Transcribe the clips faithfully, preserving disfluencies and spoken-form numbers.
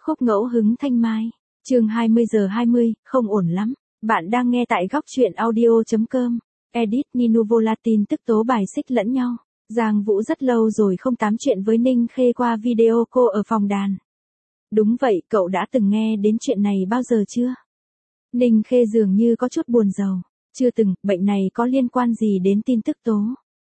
Khúc ngẫu hứng thanh mai. Chương hai mươi giờ hai mươi, không ổn lắm. Bạn đang nghe tại góc truyện audio chấm com. Edit Ninu Volatin tức tố bài xích lẫn nhau. Giang Vũ rất lâu rồi không tám chuyện với Ninh Khê qua video cô ở phòng đàn. Đúng vậy, cậu đã từng nghe đến chuyện này bao giờ chưa? Ninh Khê dường như có chút buồn rầu. Chưa từng, bệnh này có liên quan gì đến tin tức tố?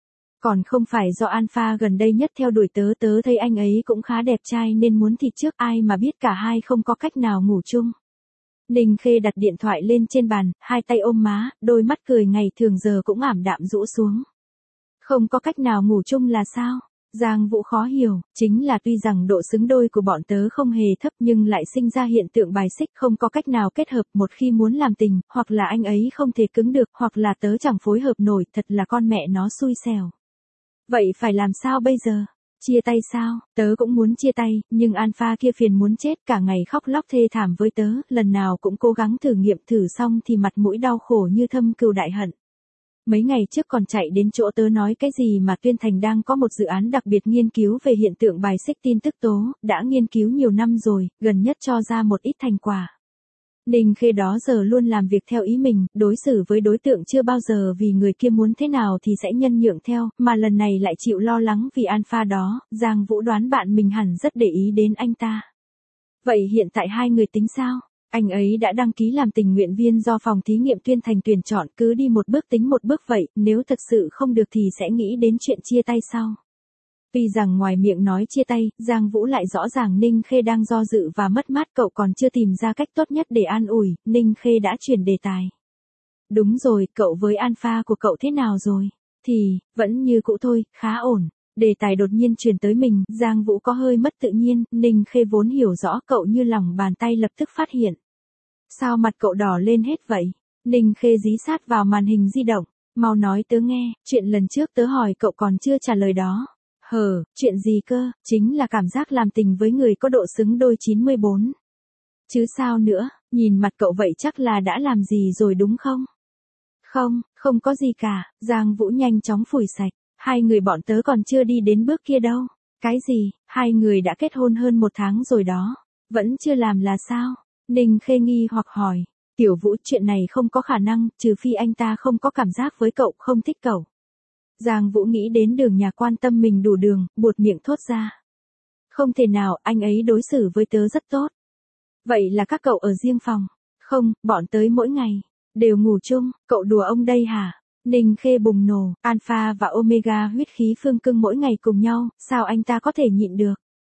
Còn không phải do Alpha gần đây nhất theo đuổi tớ, tớ thấy anh ấy cũng khá đẹp trai nên muốn thịt trước, ai mà biết cả hai không có cách nào ngủ chung. Ninh Khê đặt điện thoại lên trên bàn, hai tay ôm má, đôi mắt cười ngày thường giờ cũng ảm đạm rũ xuống. Không có cách nào ngủ chung là sao? Giang Vũ khó hiểu, chính là tuy rằng độ xứng đôi của bọn tớ không hề thấp nhưng lại sinh ra hiện tượng bài xích, không có cách nào kết hợp, một khi muốn làm tình, hoặc là anh ấy không thể cứng được, hoặc là tớ chẳng phối hợp nổi, thật là con mẹ nó xui xẻo. Vậy phải làm sao bây giờ? Chia tay sao? Tớ cũng muốn chia tay, nhưng Alpha kia phiền muốn chết, cả ngày khóc lóc thê thảm với tớ, lần nào cũng cố gắng thử nghiệm, thử xong thì mặt mũi đau khổ như thâm cừu đại hận. Mấy ngày trước còn chạy đến chỗ tớ nói cái gì mà Tuyên Thành đang có một dự án đặc biệt nghiên cứu về hiện tượng bài xích tin tức tố, đã nghiên cứu nhiều năm rồi, gần nhất cho ra một ít thành quả. Ninh Khê đó giờ luôn làm việc theo ý mình, đối xử với đối tượng chưa bao giờ vì người kia muốn thế nào thì sẽ nhân nhượng theo, mà lần này lại chịu lo lắng vì Alpha đó. Giang Vũ đoán bạn mình hẳn rất để ý đến anh ta. Vậy hiện tại hai người tính sao? Anh ấy đã đăng ký làm tình nguyện viên do phòng thí nghiệm Tuyên Thành tuyển chọn, cứ đi một bước tính một bước vậy, nếu thật sự không được thì sẽ nghĩ đến chuyện chia tay sau. Vì rằng ngoài miệng nói chia tay, Giang Vũ lại rõ ràng Ninh Khê đang do dự và mất mát, cậu còn chưa tìm ra cách tốt nhất để an ủi, Ninh Khê đã chuyển đề tài. Đúng rồi, cậu với Alpha của cậu thế nào rồi? Thì, vẫn như cũ thôi, khá ổn. Đề tài đột nhiên truyền tới mình, Giang Vũ có hơi mất tự nhiên, Ninh Khê vốn hiểu rõ cậu như lòng bàn tay lập tức phát hiện. Sao mặt cậu đỏ lên hết vậy? Ninh Khê dí sát vào màn hình di động, mau nói tớ nghe, chuyện lần trước tớ hỏi cậu còn chưa trả lời đó. Hờ, chuyện gì cơ, chính là cảm giác làm tình với người có độ xứng đôi chín mươi bốn. Chứ sao nữa, nhìn mặt cậu vậy chắc là đã làm gì rồi đúng không? Không, không có gì cả, Giang Vũ nhanh chóng phủi sạch, hai người bọn tớ còn chưa đi đến bước kia đâu. Cái gì, hai người đã kết hôn hơn một tháng rồi đó, vẫn chưa làm là sao? Ninh Khê nghi hoặc hỏi, Tiểu Vũ, chuyện này không có khả năng, trừ phi anh ta không có cảm giác với cậu, không thích cậu. Giang Vũ nghĩ đến Đường Nhà quan tâm mình đủ đường, buột miệng thốt ra. Không thể nào, anh ấy đối xử với tớ rất tốt. Vậy là các cậu ở riêng phòng? Không, bọn tới mỗi ngày, đều ngủ chung, cậu đùa ông đây hả? Ninh Khê bùng nổ, Alpha và Omega huyết khí phương cưng mỗi ngày cùng nhau, sao anh ta có thể nhịn được?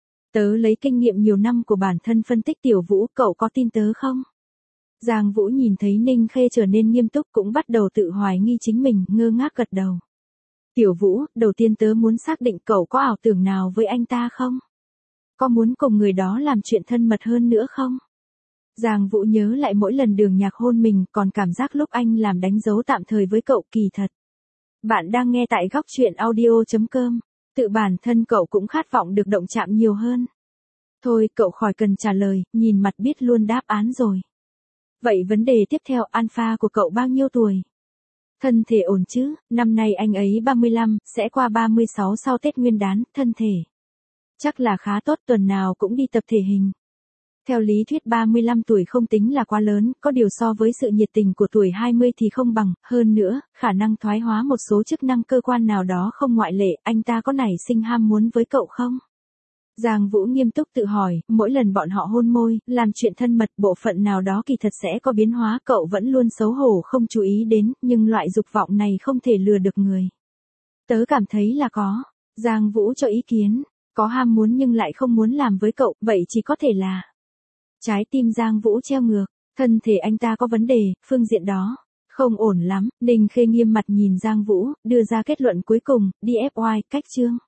Tớ lấy kinh nghiệm nhiều năm của bản thân phân tích, Tiểu Vũ, cậu có tin tớ không? Giang Vũ nhìn thấy Ninh Khê trở nên nghiêm túc cũng bắt đầu tự hoài nghi chính mình, ngơ ngác gật đầu. Tiểu Vũ, đầu tiên tớ muốn xác định cậu có ảo tưởng nào với anh ta không? Có muốn cùng người đó làm chuyện thân mật hơn nữa không? Giang Vũ nhớ lại mỗi lần Đường Nhạc hôn mình, còn cảm giác lúc anh làm đánh dấu tạm thời với cậu kỳ thật. Bạn đang nghe tại góc truyện audio chấm com. Tự bản thân cậu cũng khát vọng được động chạm nhiều hơn. Thôi, cậu khỏi cần trả lời, nhìn mặt biết luôn đáp án rồi. Vậy vấn đề tiếp theo, Alpha của cậu bao nhiêu tuổi? Thân thể ổn chứ, năm nay anh ấy ba mươi lăm, sẽ qua ba mươi sáu sau Tết Nguyên đán, thân thể. Chắc là khá tốt, tuần nào cũng đi tập thể hình. Theo lý thuyết ba mươi lăm tuổi không tính là quá lớn, có điều so với sự nhiệt tình của tuổi hai mươi thì không bằng, hơn nữa, khả năng thoái hóa một số chức năng cơ quan nào đó không ngoại lệ, anh ta có nảy sinh ham muốn với cậu không? Giang Vũ nghiêm túc tự hỏi, mỗi lần bọn họ hôn môi, làm chuyện thân mật, bộ phận nào đó kỳ thật sẽ có biến hóa, cậu vẫn luôn xấu hổ không chú ý đến, nhưng loại dục vọng này không thể lừa được người. Tớ cảm thấy là có. Giang Vũ cho ý kiến, có ham muốn nhưng lại không muốn làm với cậu, vậy chỉ có thể là... Trái tim Giang Vũ treo ngược, thân thể anh ta có vấn đề, phương diện đó. Không ổn lắm, Ninh Khê nghiêm mặt nhìn Giang Vũ, đưa ra kết luận cuối cùng, đi ép oai, cách chương.